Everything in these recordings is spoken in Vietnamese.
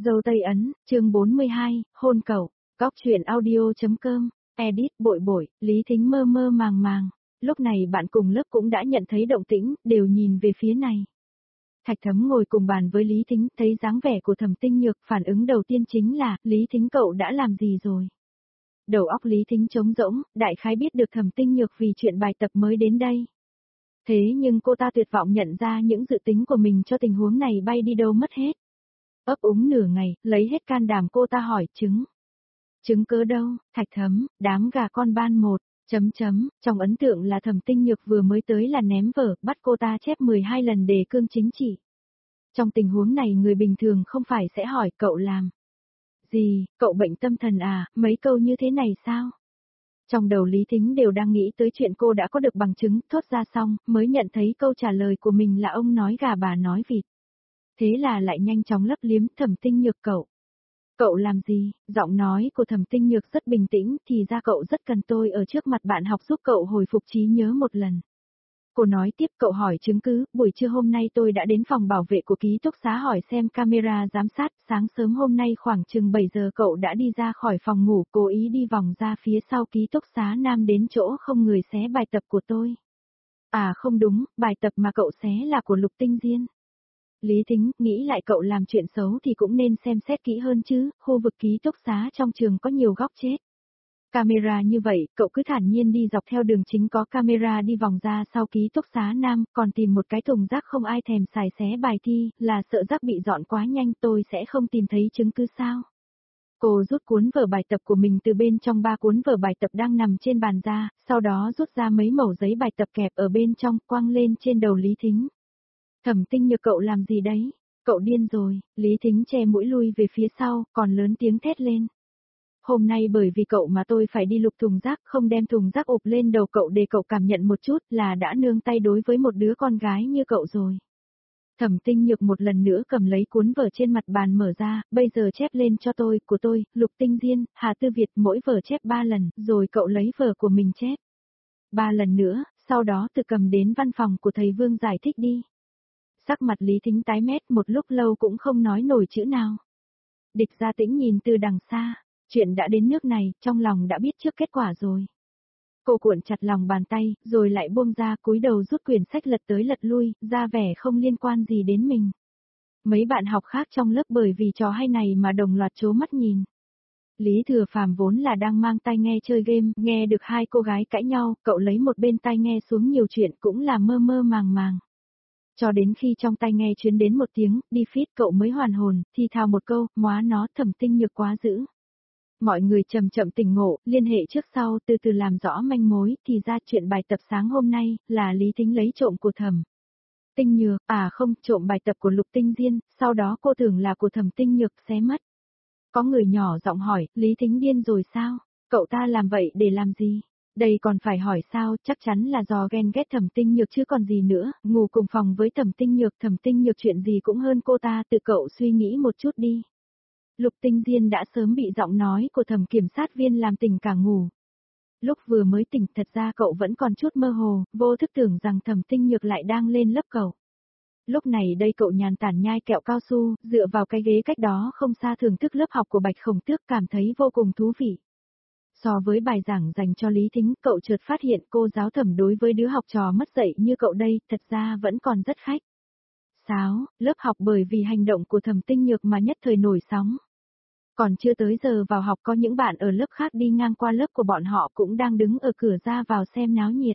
Dâu Tây Ấn, chương 42, hôn cậu, Cóc truyện audio.com, edit bội bội, Lý Thính mơ mơ màng màng. Lúc này bạn cùng lớp cũng đã nhận thấy động tĩnh, đều nhìn về phía này. Thạch Thấm ngồi cùng bàn với Lý Thính, thấy dáng vẻ của Thẩm Tinh Nhược, phản ứng đầu tiên chính là, Lý Thính cậu đã làm gì rồi? Đầu óc Lý Thính trống rỗng, đại khái biết được Thẩm Tinh Nhược vì chuyện bài tập mới đến đây. Thế nhưng cô ta tuyệt vọng nhận ra những dự tính của mình cho tình huống này bay đi đâu mất hết. Ấp úng nửa ngày, lấy hết can đảm cô ta hỏi chứng. Chứng cớ đâu, Thạch Thấm, đám gà con ban một, trong ấn tượng là Thẩm Tinh Nhược vừa mới tới là ném vở, bắt cô ta chép 12 lần đề cương chính trị. Trong tình huống này người bình thường không phải sẽ hỏi cậu làm gì, cậu bệnh tâm thần à, mấy câu như thế này sao? Trong đầu Lý Thính đều đang nghĩ tới chuyện cô đã có được bằng chứng, thốt ra xong, mới nhận thấy câu trả lời của mình là ông nói gà bà nói vịt. Thế là lại nhanh chóng lấp liếm Thẩm Tinh Nhược cậu. Cậu làm gì? Giọng nói của Thẩm Tinh Nhược rất bình tĩnh, thì ra cậu rất cần tôi ở trước mặt bạn học giúp cậu hồi phục trí nhớ một lần. Cô nói tiếp, cậu hỏi chứng cứ, buổi trưa hôm nay tôi đã đến phòng bảo vệ của ký túc xá hỏi xem camera giám sát, sáng sớm hôm nay khoảng chừng 7 giờ cậu đã đi ra khỏi phòng ngủ, cố ý đi vòng ra phía sau ký túc xá nam đến chỗ không người xé bài tập của tôi. À không đúng, bài tập mà cậu xé là của Lục Tinh Diên. Lý Thính, nghĩ lại cậu làm chuyện xấu thì cũng nên xem xét kỹ hơn chứ, khu vực ký túc xá trong trường có nhiều góc chết. Camera như vậy, cậu cứ thản nhiên đi dọc theo đường chính có camera đi vòng ra sau ký túc xá nam, còn tìm một cái thùng rác không ai thèm xài xé bài thi, là sợ rác bị dọn quá nhanh tôi sẽ không tìm thấy chứng cứ sao. Cô rút cuốn vở bài tập của mình từ bên trong 3 cuốn vở bài tập đang nằm trên bàn ra, sau đó rút ra mấy mẩu giấy bài tập kẹp ở bên trong, quăng lên trên đầu Lý Thính. Thẩm Tinh Nhược cậu làm gì đấy? Cậu điên rồi, Lý Thính che mũi lui về phía sau, còn lớn tiếng thét lên. Hôm nay bởi vì cậu mà tôi phải đi lục thùng rác, không đem thùng rác ụp lên đầu cậu để cậu cảm nhận một chút là đã nương tay đối với một đứa con gái như cậu rồi. Thẩm Tinh Nhược một lần nữa cầm lấy cuốn vở trên mặt bàn mở ra, bây giờ chép lên cho tôi, của tôi, Lục Tinh Diên, Hà Tư Việt, mỗi vở chép 3 lần, rồi cậu lấy vở của mình chép 3 lần nữa, sau đó tự cầm đến văn phòng của thầy Vương giải thích đi. Sắc mặt Lý Thính tái mét một lúc lâu cũng không nói nổi chữ nào. Địch Gia Tĩnh nhìn từ đằng xa, chuyện đã đến nước này, trong lòng đã biết trước kết quả rồi. Cô cuộn chặt lòng bàn tay, rồi lại buông ra cúi đầu rút quyển sách lật tới lật lui, ra vẻ không liên quan gì đến mình. Mấy bạn học khác trong lớp bởi vì trò hay này mà đồng loạt trố mắt nhìn. Lý Thừa Phàm vốn là đang mang tai nghe chơi game, nghe được hai cô gái cãi nhau, cậu lấy một bên tai nghe xuống nhiều chuyện cũng là mơ mơ màng màng. Cho đến khi trong tai nghe truyền đến một tiếng, đi phít cậu mới hoàn hồn, thì thào một câu, móa nó Thẩm Tinh Nhược quá dữ. Mọi người chậm chậm tỉnh ngộ, liên hệ trước sau từ từ làm rõ manh mối, thì ra chuyện bài tập sáng hôm nay, là Lý Thính lấy trộm của Thẩm Tinh Nhược, à không, trộm bài tập của Lục Tinh Diên, sau đó cô tưởng là của Thẩm Tinh Nhược xé mất. Có người nhỏ giọng hỏi, Lý Thính điên rồi sao? Cậu ta làm vậy để làm gì? Đây còn phải hỏi sao, chắc chắn là do ghen ghét Thẩm Tinh Nhược chứ còn gì nữa, ngủ cùng phòng với Thẩm Tinh Nhược chuyện gì cũng hơn cô ta, tự cậu suy nghĩ một chút đi. Lục Tinh Diên đã sớm bị giọng nói của Thẩm kiểm sát viên làm tỉnh cả ngủ. Lúc vừa mới tỉnh thật ra cậu vẫn còn chút mơ hồ, vô thức tưởng rằng Thẩm Tinh Nhược lại đang lên lớp cậu. Lúc này đây cậu nhàn tản nhai kẹo cao su, dựa vào cái ghế cách đó không xa thưởng thức lớp học của Bạch Khổng Tước cảm thấy vô cùng thú vị. So với bài giảng dành cho Lý Thính, cậu chợt phát hiện cô giáo Thẩm đối với đứa học trò mất dạy như cậu đây, thật ra vẫn còn rất khách sáo, lớp học bởi vì hành động của Thẩm Tinh Nhược mà nhất thời nổi sóng. Còn chưa tới giờ vào học có những bạn ở lớp khác đi ngang qua lớp của bọn họ cũng đang đứng ở cửa ra vào xem náo nhiệt.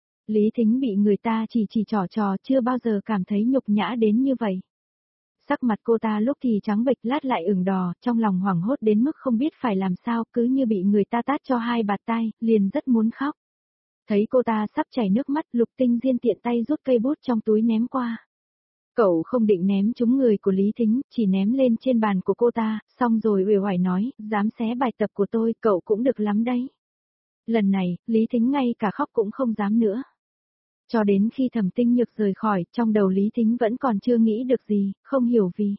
Lý Thính bị người ta chỉ trò chưa bao giờ cảm thấy nhục nhã đến như vậy. Sắc mặt cô ta lúc thì trắng bệch lát lại ửng đỏ, trong lòng hoảng hốt đến mức không biết phải làm sao, cứ như bị người ta tát cho 2 bạt tai, liền rất muốn khóc. Thấy cô ta sắp chảy nước mắt, Lục Tinh Diên tiện tay rút cây bút trong túi ném qua. Cậu không định ném trúng người của Lý Thính, chỉ ném lên trên bàn của cô ta, xong rồi uể oải nói, dám xé bài tập của tôi, cậu cũng được lắm đấy. Lần này, Lý Thính ngay cả khóc cũng không dám nữa. Cho đến khi Thẩm Tinh Nhược rời khỏi, trong đầu Lý Thính vẫn còn chưa nghĩ được gì, không hiểu vì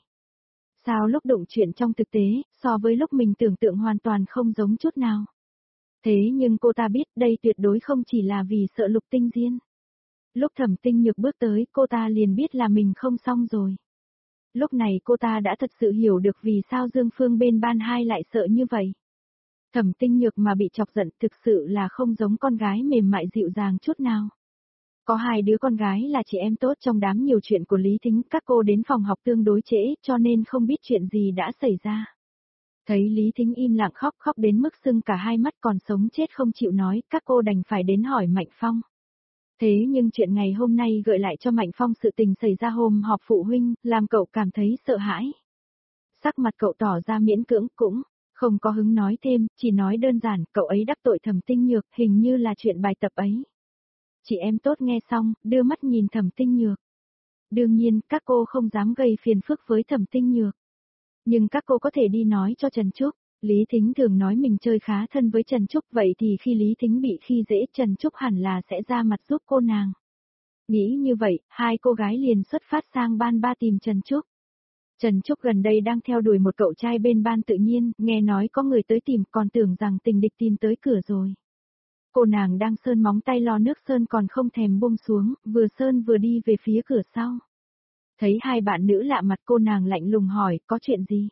sao lúc đụng chuyện trong thực tế, so với lúc mình tưởng tượng hoàn toàn không giống chút nào. Thế nhưng cô ta biết đây tuyệt đối không chỉ là vì sợ Lục Tinh Diên. Lúc Thẩm Tinh Nhược bước tới, cô ta liền biết là mình không xong rồi. Lúc này cô ta đã thật sự hiểu được vì sao Dương Phương bên ban hai lại sợ như vậy. Thẩm Tinh Nhược mà bị chọc giận thực sự là không giống con gái mềm mại dịu dàng chút nào. Có hai đứa con gái là chị em tốt trong đám nhiều chuyện của Lý Thính, các cô đến phòng học tương đối trễ cho nên không biết chuyện gì đã xảy ra. Thấy Lý Thính im lặng khóc đến mức sưng cả hai mắt còn sống chết không chịu nói, các cô đành phải đến hỏi Mạnh Phong. Thế nhưng chuyện ngày hôm nay gợi lại cho Mạnh Phong sự tình xảy ra hôm họp phụ huynh, làm cậu cảm thấy sợ hãi. Sắc mặt cậu tỏ ra miễn cưỡng cũng không có hứng nói thêm, chỉ nói đơn giản, cậu ấy đắc tội Thẩm Tinh Nhược, hình như là chuyện bài tập ấy. Chị em tốt nghe xong, đưa mắt nhìn Thẩm Tinh Nhược. Đương nhiên, các cô không dám gây phiền phức với Thẩm Tinh Nhược. Nhưng các cô có thể đi nói cho Trần Trúc. Lý Thính thường nói mình chơi khá thân với Trần Trúc, vậy thì khi Lý Thính bị khi dễ, Trần Trúc hẳn là sẽ ra mặt giúp cô nàng. Nghĩ như vậy, hai cô gái liền xuất phát sang ban ba tìm Trần Trúc. Trần Trúc gần đây đang theo đuổi một cậu trai bên ban tự nhiên, nghe nói có người tới tìm còn tưởng rằng tình địch tìm tới cửa rồi. Cô nàng đang sơn móng tay lo nước sơn còn không thèm buông xuống, vừa sơn vừa đi về phía cửa sau. Thấy hai bạn nữ lạ mặt cô nàng lạnh lùng hỏi, có chuyện gì?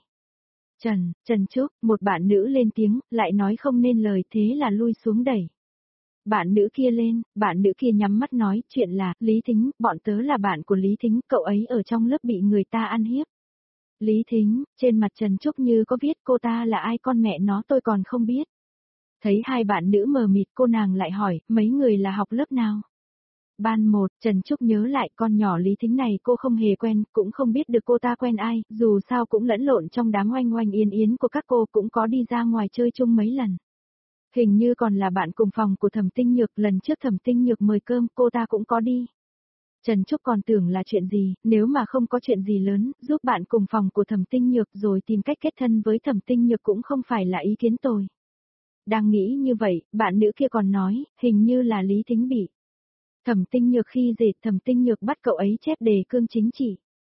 Trần Trúc, một bạn nữ lên tiếng, lại nói không nên lời thế là lui xuống đẩy. Bạn nữ kia lên, bạn nữ kia nhắm mắt nói, chuyện là, Lý Thính, bọn tớ là bạn của Lý Thính, cậu ấy ở trong lớp bị người ta ăn hiếp. Lý Thính, trên mặt Trần Trúc như có viết cô ta là ai con mẹ nó tôi còn không biết. Thấy hai bạn nữ mờ mịt cô nàng lại hỏi, mấy người là học lớp nào? Ban 1, Trần Trúc nhớ lại con nhỏ Lý Thính này cô không hề quen, cũng không biết được cô ta quen ai, dù sao cũng lẫn lộn trong đám oanh oanh yên yến của các cô cũng có đi ra ngoài chơi chung mấy lần. Hình như còn là bạn cùng phòng của Thẩm Tinh Nhược, lần trước Thẩm Tinh Nhược mời cơm cô ta cũng có đi. Trần Trúc còn tưởng là chuyện gì, nếu mà không có chuyện gì lớn, giúp bạn cùng phòng của Thẩm Tinh Nhược rồi tìm cách kết thân với Thẩm Tinh Nhược cũng không phải là ý kiến tồi. Đang nghĩ như vậy, bạn nữ kia còn nói, hình như là Lý Thính bị Thẩm Tinh Nhược khi dệt, Thẩm Tinh Nhược bắt cậu ấy chép đề cương chính trị.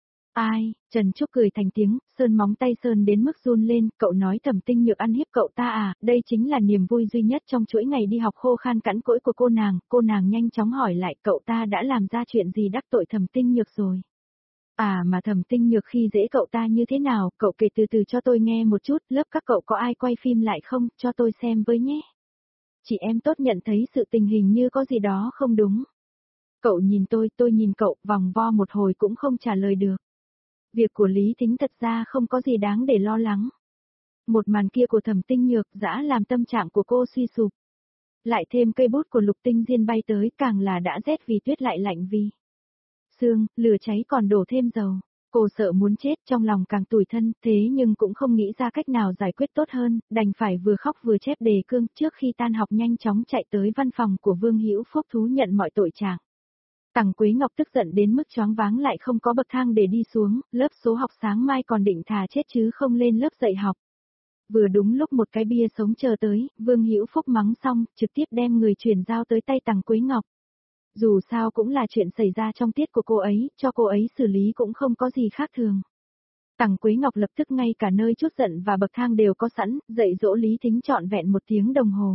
Ai, Trần Trúc cười thành tiếng, sơn móng tay sơn đến mức run lên, cậu nói Thẩm Tinh Nhược ăn hiếp cậu ta à, đây chính là niềm vui duy nhất trong chuỗi ngày đi học khô khan cẵn cỗi của cô nàng nhanh chóng hỏi lại cậu ta đã làm ra chuyện gì đắc tội Thẩm Tinh Nhược rồi. À mà Thẩm Tinh Nhược khi dễ cậu ta như thế nào, cậu kể từ từ cho tôi nghe một chút, lớp các cậu có ai quay phim lại không, cho tôi xem với nhé. Chị em tốt nhận thấy sự tình hình như có gì đó không đúng. Cậu nhìn tôi nhìn cậu, vòng vo một hồi cũng không trả lời được. Việc của Lý Thính thật ra không có gì đáng để lo lắng. Một màn kia của Thẩm Tinh Nhược dã làm tâm trạng của cô suy sụp. Lại thêm cây bút của Lục Tinh Diên bay tới càng là đã rét vì tuyết lại lạnh vì sương, lửa cháy còn đổ thêm dầu. Cô sợ muốn chết trong lòng càng tủi thân, thế nhưng cũng không nghĩ ra cách nào giải quyết tốt hơn, đành phải vừa khóc vừa chép đề cương trước khi tan học nhanh chóng chạy tới văn phòng của Vương Hữu Phúc thú nhận mọi tội trạng. Tằng Quế Ngọc tức giận đến mức choáng váng lại không có bậc thang để đi xuống, lớp số học sáng mai còn định thà chết chứ không lên lớp dạy học. Vừa đúng lúc một cái bia sống chờ tới, Vương Hữu Phúc mắng xong, trực tiếp đem người chuyển giao tới tay Tằng Quế Ngọc. Dù sao cũng là chuyện xảy ra trong tiết của cô ấy, cho cô ấy xử lý cũng không có gì khác thường. Tằng Quế Ngọc lập tức ngay cả nơi chút giận và bậc thang đều có sẵn, dạy dỗ Lý Thính trọn vẹn 1 tiếng đồng hồ.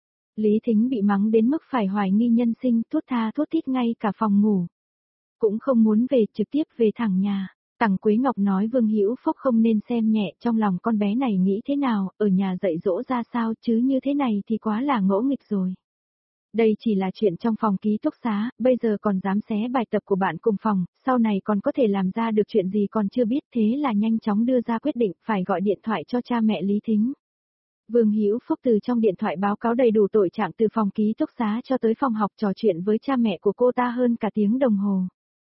Lý Thính bị mắng đến mức phải hoài nghi nhân sinh, thút tha thút thít ngay cả phòng ngủ. Cũng không muốn về, trực tiếp về thẳng nhà. Tằng Quế Ngọc nói Vương Hữu Phúc không nên xem nhẹ, trong lòng con bé này nghĩ thế nào, ở nhà dạy dỗ ra sao chứ như thế này thì quá là ngỗ nghịch rồi. Đây chỉ là chuyện trong phòng ký túc xá, bây giờ còn dám xé bài tập của bạn cùng phòng, sau này còn có thể làm ra được chuyện gì còn chưa biết, thế là nhanh chóng đưa ra quyết định phải gọi điện thoại cho cha mẹ Lý Thính. Vương Hữu Phúc từ trong điện thoại báo cáo đầy đủ tội trạng từ phòng ký túc xá cho tới phòng học, trò chuyện với cha mẹ của cô ta hơn cả tiếng đồng hồ.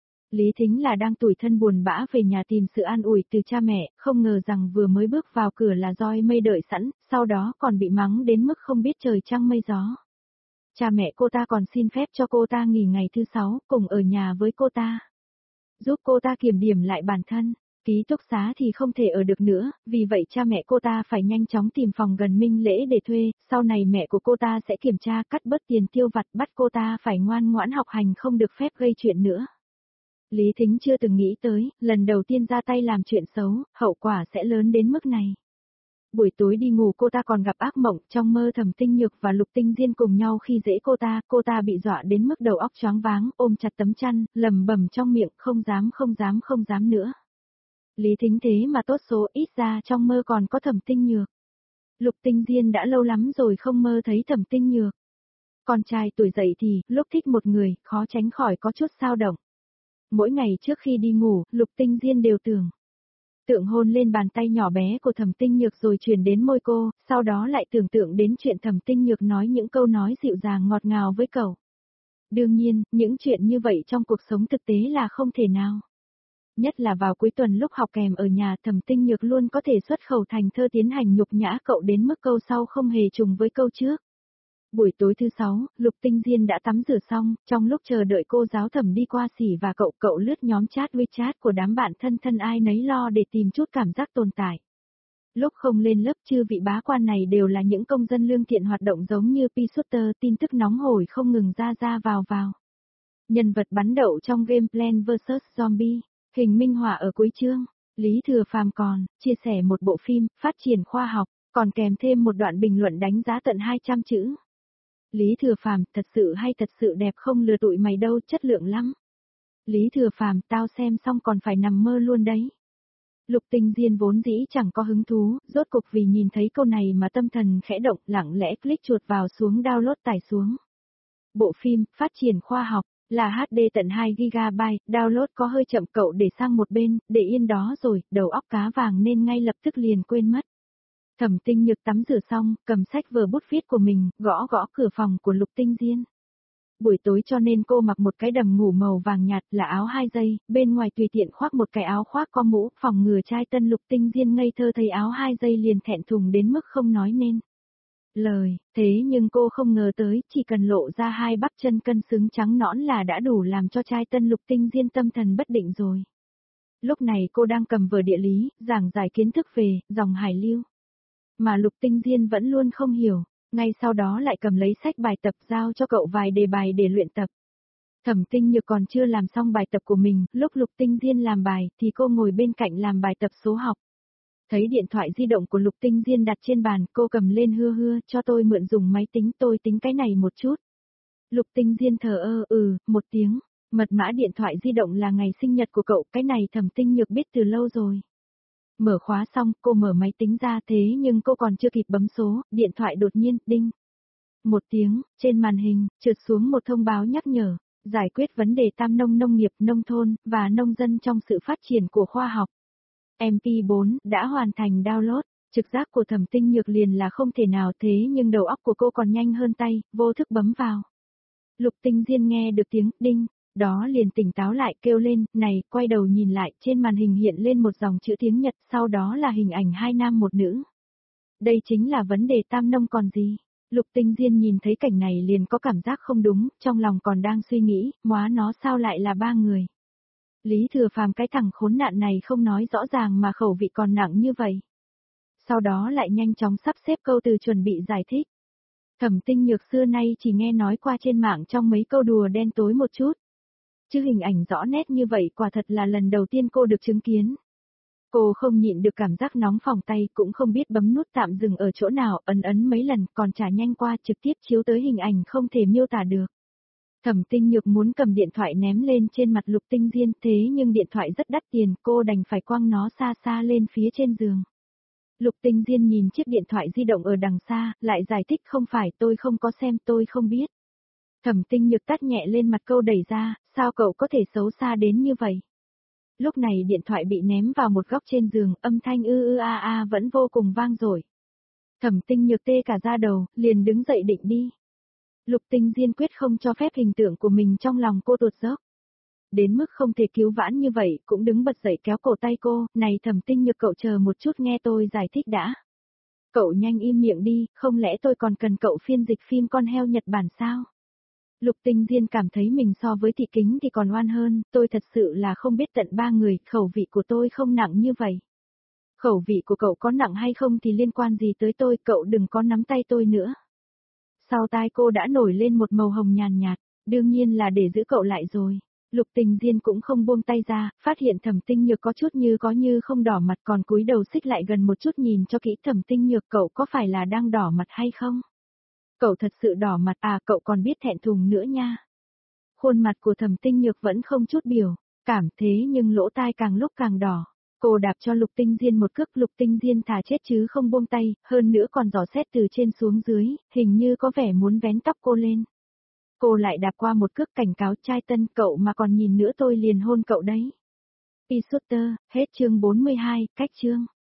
Lý Thính là đang tủi thân buồn bã về nhà tìm sự an ủi từ cha mẹ, không ngờ rằng vừa mới bước vào cửa là roi mây đợi sẵn, sau đó còn bị mắng đến mức không biết trời trăng mây gió. Cha mẹ cô ta còn xin phép cho cô ta nghỉ ngày thứ 6, cùng ở nhà với cô ta. Giúp cô ta kiểm điểm lại bản thân. Ký túc xá thì không thể ở được nữa, vì vậy cha mẹ cô ta phải nhanh chóng tìm phòng gần Minh Lễ để thuê, sau này mẹ của cô ta sẽ kiểm tra cắt bớt tiền tiêu vặt, bắt cô ta phải ngoan ngoãn học hành không được phép gây chuyện nữa. Lý Thính chưa từng nghĩ tới, lần đầu tiên ra tay làm chuyện xấu, hậu quả sẽ lớn đến mức này. Buổi tối đi ngủ cô ta còn gặp ác mộng, trong mơ Thẩm Tinh Nhược và Lục Tinh Diên cùng nhau khi dễ cô ta bị dọa đến mức đầu óc choáng váng, ôm chặt tấm chăn, lẩm bẩm trong miệng không dám nữa. Lý Thính thế mà tốt số, ít ra trong mơ còn có Thẩm Tinh Nhược. Lục Tinh Diên đã lâu lắm rồi không mơ thấy Thẩm Tinh Nhược. Con trai tuổi dậy thì, lúc thích một người, khó tránh khỏi có chút dao động. Mỗi ngày trước khi đi ngủ, Lục Tinh Diên đều tưởng hôn lên bàn tay nhỏ bé của Thẩm Tinh Nhược rồi truyền đến môi cô, sau đó lại tưởng tượng đến chuyện Thẩm Tinh Nhược nói những câu nói dịu dàng ngọt ngào với cậu. Đương nhiên, những chuyện như vậy trong cuộc sống thực tế là không thể nào. Nhất là vào cuối tuần lúc học kèm ở nhà, Thẩm Tinh Nhược luôn có thể xuất khẩu thành thơ tiến hành nhục nhã cậu đến mức câu sau không hề trùng với câu trước. Buổi tối thứ 6, Lục Tinh Diên đã tắm rửa xong, trong lúc chờ đợi cô giáo Thẩm đi qua xỉ và cậu lướt nhóm chat WeChat của đám bạn thân ai nấy lo để tìm chút cảm giác tồn tại. Lúc không lên lớp, chư vị bá quan này đều là những công dân lương thiện hoạt động giống như Pea Shooter, tin tức nóng hổi không ngừng ra vào. Nhân vật bắn đậu trong game Plants vs Zombie, hình minh họa ở cuối chương. Lý Thừa Phàm còn chia sẻ một bộ phim phát triển khoa học, còn kèm thêm một đoạn bình luận đánh giá tận 200 chữ. Lý Thừa Phàm, thật sự hay, thật sự đẹp, không lừa tụi mày đâu, chất lượng lắm. Lý Thừa Phàm, tao xem xong còn phải nằm mơ luôn đấy. Lục Tinh Diên vốn dĩ chẳng có hứng thú, rốt cục vì nhìn thấy câu này mà tâm thần khẽ động, lặng lẽ click chuột vào xuống download tải xuống. Bộ phim phát triển khoa học là HD tận 2GB, download có hơi chậm, cậu để sang một bên, để yên đó rồi, đầu óc cá vàng nên ngay lập tức liền quên mất. Thẩm Tinh Nhược tắm rửa xong, cầm sách vở bút viết của mình, gõ cửa phòng của Lục Tinh Diên. Buổi tối cho nên cô mặc một cái đầm ngủ màu vàng nhạt là áo 2 giây, bên ngoài tùy tiện khoác một cái áo khoác có mũ, phòng ngừa trai tân. Lục Tinh Diên ngây thơ thấy áo 2 giây liền thẹn thùng đến mức không nói nên lời, thế nhưng cô không ngờ tới, chỉ cần lộ ra hai bắp chân cân xứng trắng nõn là đã đủ làm cho trai tân Lục Tinh Diên tâm thần bất định rồi. Lúc này cô đang cầm vở địa lý, giảng giải kiến thức về dòng hải lưu. Mà Lục Tinh Diên vẫn luôn không hiểu, ngay sau đó lại cầm lấy sách bài tập giao cho cậu vài đề bài để luyện tập. Thẩm Tinh Nhược còn chưa làm xong bài tập của mình, lúc Lục Tinh Diên làm bài thì cô ngồi bên cạnh làm bài tập số học. Thấy điện thoại di động của Lục Tinh Diên đặt trên bàn, cô cầm lên hưa, cho tôi mượn dùng máy tính, tôi tính cái này một chút. Lục Tinh Diên thờ một tiếng, mật mã điện thoại di động là ngày sinh nhật của cậu, cái này Thẩm Tinh Nhược biết từ lâu rồi. Mở khóa xong, cô mở máy tính ra, thế nhưng cô còn chưa kịp bấm số, điện thoại đột nhiên, đinh. Một tiếng, trên màn hình, trượt xuống một thông báo nhắc nhở, giải quyết vấn đề tam nông, nông nghiệp, nông thôn, và nông dân trong sự phát triển của khoa học. MP4, đã hoàn thành download, trực giác của Thẩm Tinh Nhược liền là không thể nào, thế nhưng đầu óc của cô còn nhanh hơn tay, vô thức bấm vào. Lục Tinh Diên nghe được tiếng, đinh. Đó liền tỉnh táo lại, kêu lên, này, quay đầu nhìn lại, trên màn hình hiện lên một dòng chữ tiếng Nhật, sau đó là hình ảnh hai nam một nữ. Đây chính là vấn đề tam nông còn gì. Lục Tinh Diên nhìn thấy cảnh này liền có cảm giác không đúng, trong lòng còn đang suy nghĩ, móa nó sao lại là ba người. Lý Thừa Phàm, cái thằng khốn nạn này không nói rõ ràng mà khẩu vị còn nặng như vậy. Sau đó lại nhanh chóng sắp xếp câu từ chuẩn bị giải thích. Thẩm Tinh Nhược xưa nay chỉ nghe nói qua trên mạng trong mấy câu đùa đen tối một chút. Chứ hình ảnh rõ nét như vậy quả thật là lần đầu tiên cô được chứng kiến. Cô không nhịn được cảm giác nóng phòng tay, cũng không biết bấm nút tạm dừng ở chỗ nào, ấn mấy lần, còn trả nhanh qua, trực tiếp chiếu tới hình ảnh không thể miêu tả được. Thẩm Tinh Nhược muốn cầm điện thoại ném lên trên mặt Lục Tinh Diên, thế nhưng điện thoại rất đắt tiền, cô đành phải quăng nó xa lên phía trên giường. Lục Tinh Diên nhìn chiếc điện thoại di động ở đằng xa, lại giải thích, không phải, tôi không có xem, tôi không biết. Thẩm Tinh Nhược tát nhẹ lên mặt câu đẩy ra, sao cậu có thể xấu xa đến như vậy? Lúc này điện thoại bị ném vào một góc trên giường, âm thanh vẫn vô cùng vang dội. Thẩm Tinh Nhược tê cả da đầu, liền đứng dậy định đi. Lục Tinh Diên quyết không cho phép hình tượng của mình trong lòng cô tuột dốc. Đến mức không thể cứu vãn như vậy, cũng đứng bật dậy kéo cổ tay cô, này Thẩm Tinh Nhược, cậu chờ một chút nghe tôi giải thích đã. Cậu nhanh im miệng đi, không lẽ tôi còn cần cậu phiên dịch phim con heo Nhật Bản sao? Lục Tinh Diên cảm thấy mình so với Thị Kính thì còn oan hơn, tôi thật sự là không biết tận ba người, khẩu vị của tôi không nặng như vậy. Khẩu vị của cậu có nặng hay không thì liên quan gì tới tôi, cậu đừng có nắm tay tôi nữa. Sau tai cô đã nổi lên một màu hồng nhàn nhạt, đương nhiên là để giữ cậu lại rồi. Lục Tinh Diên cũng không buông tay ra, phát hiện Thẩm Tinh Nhược có chút như không đỏ mặt, còn cúi đầu xích lại gần một chút nhìn cho kỹ. Thẩm Tinh Nhược, cậu có phải là đang đỏ mặt hay không? Cậu thật sự đỏ mặt à, cậu còn biết thẹn thùng nữa nha. Khuôn mặt của Thẩm Tinh Nhược vẫn không chút biểu cảm, thế nhưng lỗ tai càng lúc càng đỏ. Cô đạp cho Lục Tinh Diên một cước, Lục Tinh Diên thà chết chứ không buông tay, hơn nữa còn dò xét từ trên xuống dưới, hình như có vẻ muốn vén tóc cô lên. Cô lại đạp qua một cước cảnh cáo trai tân, cậu mà còn nhìn nữa tôi liền hôn cậu đấy. P-Shooter, hết chương 42, cách chương.